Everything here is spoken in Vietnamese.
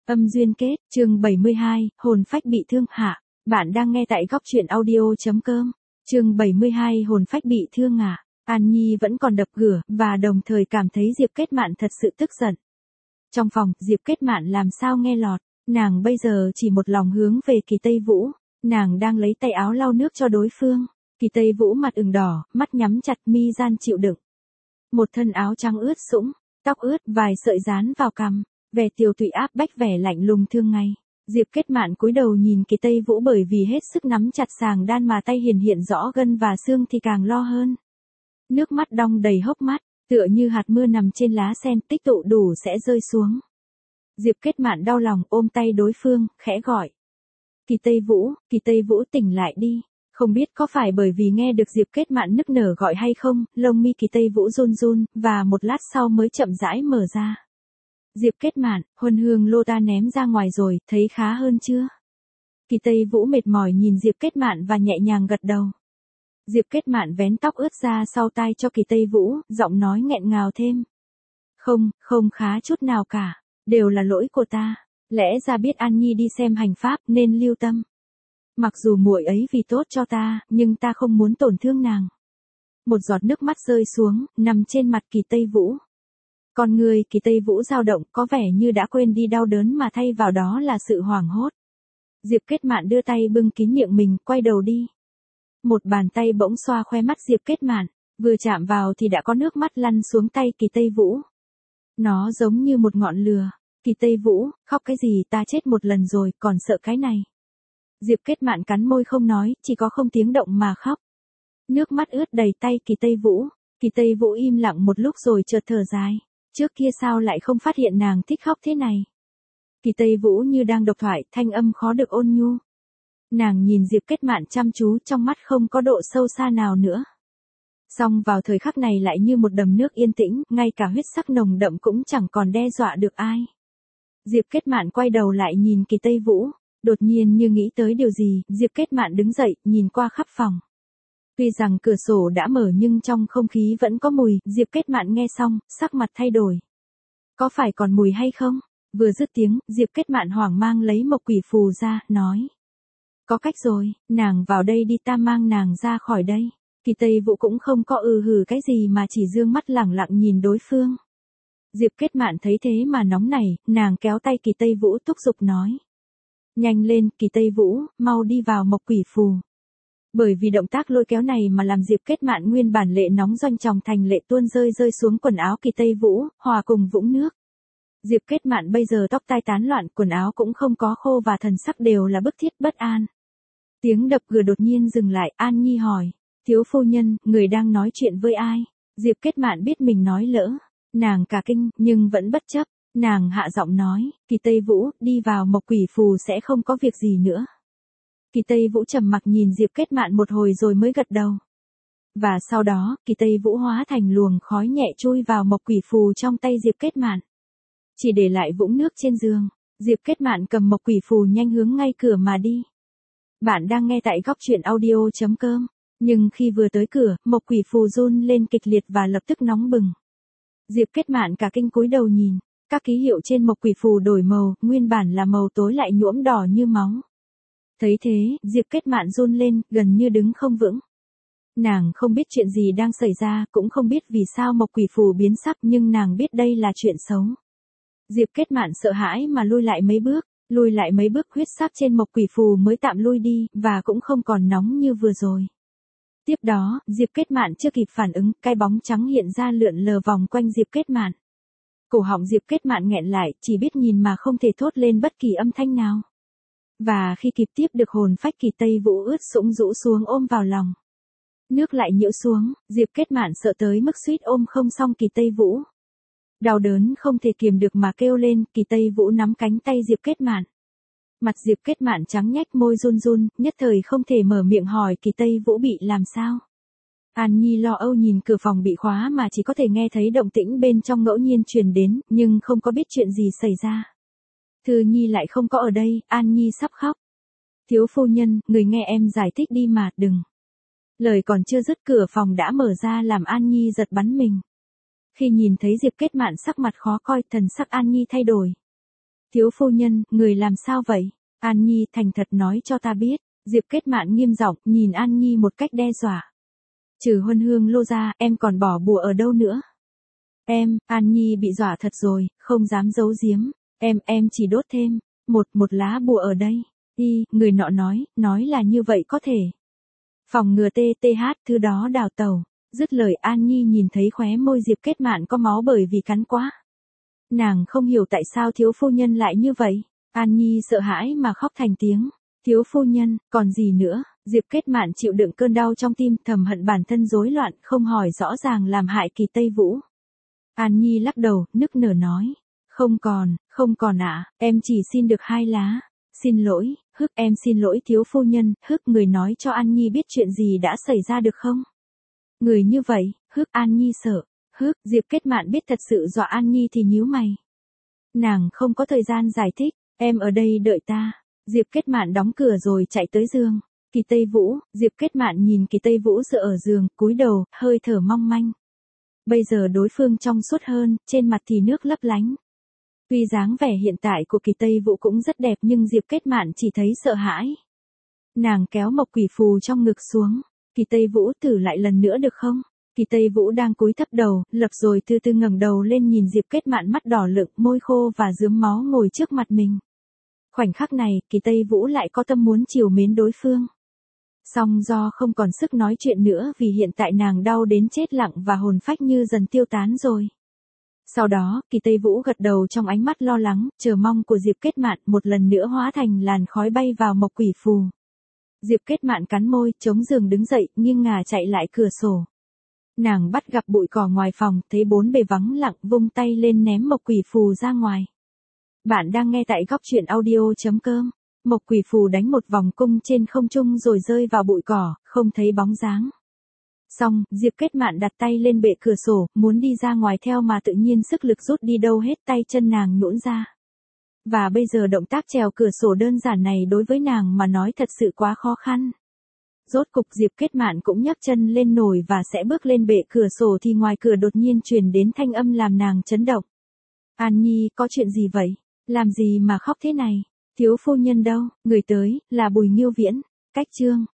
Âm duyên kết, chương 72, hồn phách bị thương hạ. Bạn đang nghe tại góc truyện audio.com. Chương 72, hồn phách bị thương à. An Nhi vẫn còn đập cửa, và đồng thời cảm thấy Diệp Kết Mạn thật sự tức giận. Trong phòng, Diệp Kết Mạn làm sao nghe lọt, nàng bây giờ chỉ một lòng hướng về Kỳ Tây Vũ, nàng đang lấy tay áo lau nước cho đối phương. Kỳ Tây Vũ mặt ửng đỏ, mắt nhắm chặt, mi gian chịu đựng. Một thân áo trắng ướt sũng, tóc ướt, vài sợi dán vào cằm, vẻ tiều tụy áp bách vẻ lạnh lùng thương ngay. Diệp Kết Mạn cúi đầu nhìn Kỳ Tây Vũ, bởi vì hết sức nắm chặt sàng đan mà tay hiện rõ gân và xương thì càng lo hơn. Nước mắt đong đầy hốc mắt, tựa như hạt mưa nằm trên lá sen tích tụ đủ sẽ rơi xuống. Diệp Kết Mạn đau lòng ôm tay đối phương, khẽ gọi. Kỳ Tây Vũ tỉnh lại đi. Không biết có phải bởi vì nghe được Diệp Kết Mạn nức nở gọi hay không, lông mi Kỳ Tây Vũ run run, và một lát sau mới chậm rãi mở ra. Diệp Kết Mạn, huân hương lô ta ném ra ngoài rồi, thấy khá hơn chưa? Kỳ Tây Vũ mệt mỏi nhìn Diệp Kết Mạn và nhẹ nhàng gật đầu. Diệp Kết Mạn vén tóc ướt ra sau tai cho Kỳ Tây Vũ, giọng nói nghẹn ngào thêm. Không khá chút nào cả, đều là lỗi của ta, lẽ ra biết An Nhi đi xem hành pháp nên lưu tâm. Mặc dù muội ấy vì tốt cho ta, nhưng ta không muốn tổn thương nàng. Một giọt nước mắt rơi xuống, nằm trên mặt Kỳ Tây Vũ. Con người Kỳ Tây Vũ dao động, có vẻ như đã quên đi đau đớn mà thay vào đó là sự hoảng hốt. Diệp Kết Mạn đưa tay bưng kín miệng mình, quay đầu đi. Một bàn tay bỗng xoa khoe mắt Diệp Kết Mạn, vừa chạm vào thì đã có nước mắt lăn xuống tay Kỳ Tây Vũ. Nó giống như một ngọn lửa. Kỳ Tây Vũ, khóc cái gì, ta chết một lần rồi, còn sợ cái này. Diệp Kết Mạn cắn môi không nói, chỉ có không tiếng động mà khóc. Nước mắt ướt đầy tay Kỳ Tây Vũ. Kỳ Tây Vũ im lặng một lúc rồi chợt thở dài. Trước kia sao lại không phát hiện nàng thích khóc thế này. Kỳ Tây Vũ như đang độc thoại, thanh âm khó được ôn nhu. Nàng nhìn Diệp Kết Mạn chăm chú, trong mắt không có độ sâu xa nào nữa. Song vào thời khắc này lại như một đầm nước yên tĩnh, ngay cả huyết sắc nồng đậm cũng chẳng còn đe dọa được ai. Diệp Kết Mạn quay đầu lại nhìn Kỳ Tây Vũ. Đột nhiên như nghĩ tới điều gì, Diệp Kết Mạn đứng dậy, nhìn qua khắp phòng. Tuy rằng cửa sổ đã mở nhưng trong không khí vẫn có mùi, Diệp Kết Mạn nghe xong, sắc mặt thay đổi. Có phải còn mùi hay không? Vừa dứt tiếng, Diệp Kết Mạn hoảng mang lấy mộc quỷ phù ra, nói. Có cách rồi, nàng vào đây đi, ta mang nàng ra khỏi đây. Kỳ Tây Vũ cũng không có hừ cái gì mà chỉ dương mắt lẳng lặng nhìn đối phương. Diệp Kết Mạn thấy thế mà nóng nảy, nàng kéo tay Kỳ Tây Vũ thúc giục nói. Nhanh lên, Kỳ Tây Vũ, mau đi vào mộc quỷ phù. Bởi vì động tác lôi kéo này mà làm Diệp Kết Mạn nguyên bản lệ nóng doanh tròng thành lệ tuôn rơi xuống quần áo Kỳ Tây Vũ, hòa cùng vũng nước. Diệp Kết Mạn bây giờ tóc tai tán loạn, quần áo cũng không có khô và thần sắc đều là bức thiết bất an. Tiếng đập cửa đột nhiên dừng lại, An Nhi hỏi. Thiếu phu nhân, người đang nói chuyện với ai? Diệp Kết Mạn biết mình nói lỡ. Nàng cả kinh, nhưng vẫn bất chấp. Nàng hạ giọng nói, Kỳ Tây Vũ, đi vào mộc quỷ phù sẽ không có việc gì nữa. Kỳ Tây Vũ trầm mặc nhìn Diệp Kết Mạn một hồi rồi mới gật đầu. Và sau đó, Kỳ Tây Vũ hóa thành luồng khói nhẹ chui vào mộc quỷ phù trong tay Diệp Kết Mạn. Chỉ để lại vũng nước trên giường, Diệp Kết Mạn cầm mộc quỷ phù nhanh hướng ngay cửa mà đi. Bạn đang nghe tại góc truyện audio.com. Nhưng khi vừa tới cửa, mộc quỷ phù run lên kịch liệt và lập tức nóng bừng. Diệp Kết Mạn cả kinh cúi đầu nhìn. Các ký hiệu trên mộc quỷ phù đổi màu, nguyên bản là màu tối lại nhuộm đỏ như máu. Thấy thế, Diệp Kết Mạn run lên, gần như đứng không vững. Nàng không biết chuyện gì đang xảy ra, cũng không biết vì sao mộc quỷ phù biến sắc, nhưng nàng biết đây là chuyện xấu. Diệp Kết Mạn sợ hãi mà lùi lại mấy bước huyết sắc trên mộc quỷ phù mới tạm lui đi, và cũng không còn nóng như vừa rồi. Tiếp đó, Diệp Kết Mạn chưa kịp phản ứng, cái bóng trắng hiện ra lượn lờ vòng quanh Diệp Kết Mạn. Cổ họng Diệp Kết Mạn nghẹn lại, chỉ biết nhìn mà không thể thốt lên bất kỳ âm thanh nào. Và khi kịp tiếp được hồn phách Kỳ Tây Vũ ướt sũng rũ xuống ôm vào lòng. Nước lại nhiễu xuống, Diệp Kết Mạn sợ tới mức suýt ôm không xong Kỳ Tây Vũ. Đau đớn không thể kiềm được mà kêu lên, Kỳ Tây Vũ nắm cánh tay Diệp Kết Mạn. Mặt Diệp Kết Mạn trắng nhách, môi run run, nhất thời không thể mở miệng hỏi Kỳ Tây Vũ bị làm sao. An Nhi lo âu nhìn cửa phòng bị khóa mà chỉ có thể nghe thấy động tĩnh bên trong ngẫu nhiên truyền đến, nhưng không có biết chuyện gì xảy ra. Thư Nhi lại không có ở đây, An Nhi sắp khóc. Thiếu phu nhân, người nghe em giải thích đi mà, đừng. Lời còn chưa dứt cửa phòng đã mở ra làm An Nhi giật bắn mình. Khi nhìn thấy Diệp Kết Mạn sắc mặt khó coi, thần sắc An Nhi thay đổi. Thiếu phu nhân, người làm sao vậy? An Nhi thành thật nói cho ta biết. Diệp Kết Mạn nghiêm giọng nhìn An Nhi một cách đe dọa. Trừ Huân Hương lô ra, em còn bỏ bùa ở đâu nữa? An Nhi bị dọa thật rồi, không dám giấu giếm. Em chỉ đốt thêm một lá bùa ở đây. Người nọ nói là như vậy có thể phòng ngừa TTH thứ đó đào tẩu. Dứt lời An Nhi nhìn thấy khóe môi Diệp Kết Mạn có máu bởi vì cắn quá. Nàng không hiểu tại sao thiếu phu nhân lại như vậy. An Nhi sợ hãi mà khóc thành tiếng. Thiếu phu nhân, còn gì nữa? Diệp Kết Mạn chịu đựng cơn đau trong tim, thầm hận bản thân rối loạn, không hỏi rõ ràng làm hại Kỳ Tây Vũ. An Nhi lắc đầu, nức nở nói. Không còn ạ, em chỉ xin được 2 lá. Xin lỗi, em xin lỗi thiếu phu nhân, người nói cho An Nhi biết chuyện gì đã xảy ra được không? Người như vậy, An Nhi sợ. Diệp Kết Mạn biết thật sự dọa An Nhi thì nhíu mày. Nàng không có thời gian giải thích, em ở đây đợi ta. Diệp Kết Mạn đóng cửa rồi chạy tới giường. Kỳ Tây Vũ, Diệp Kết Mạn nhìn Kỳ Tây Vũ dựa ở giường, cúi đầu, hơi thở mong manh. Bây giờ đối phương trong suốt hơn, trên mặt thì nước lấp lánh. Tuy dáng vẻ hiện tại của Kỳ Tây Vũ cũng rất đẹp nhưng Diệp Kết Mạn chỉ thấy sợ hãi. Nàng kéo mộc quỷ phù trong ngực xuống. Kỳ Tây Vũ thử lại lần nữa được không? Kỳ Tây Vũ đang cúi thấp đầu, lập rồi từ từ ngẩng đầu lên nhìn Diệp Kết Mạn mắt đỏ lựng, môi khô và rướm máu ngồi trước mặt mình. Khoảnh khắc này, Kỳ Tây Vũ lại có tâm muốn chiều mến đối phương. Song do không còn sức nói chuyện nữa vì hiện tại nàng đau đến chết lặng và hồn phách như dần tiêu tán rồi. Sau đó, Kỳ Tây Vũ gật đầu trong ánh mắt lo lắng, chờ mong của Diệp Kết Mạn một lần nữa hóa thành làn khói bay vào mộc quỷ phù. Diệp Kết Mạn cắn môi, chống giường đứng dậy, nghiêng ngả chạy lại cửa sổ. Nàng bắt gặp bụi cỏ ngoài phòng, thấy bốn bề vắng lặng, vung tay lên ném mộc quỷ phù ra ngoài. Bạn đang nghe tại góc truyện audio.com. Mộc quỷ phù đánh một vòng cung trên không trung rồi rơi vào bụi cỏ, không thấy bóng dáng. Xong, Diệp Kết Mạn đặt tay lên bệ cửa sổ, muốn đi ra ngoài theo mà tự nhiên sức lực rút đi đâu hết, tay chân nàng nhũn ra. Và bây giờ động tác trèo cửa sổ đơn giản này đối với nàng mà nói thật sự quá khó khăn. Rốt cục Diệp Kết Mạn cũng nhấc chân lên nổi và sẽ bước lên bệ cửa sổ thì ngoài cửa đột nhiên truyền đến thanh âm làm nàng chấn động. An Nhi, có chuyện gì vậy? Làm gì mà khóc thế này? Thiếu phu nhân đâu? Người tới, là Bùi Nghiêu Viễn. Cách chương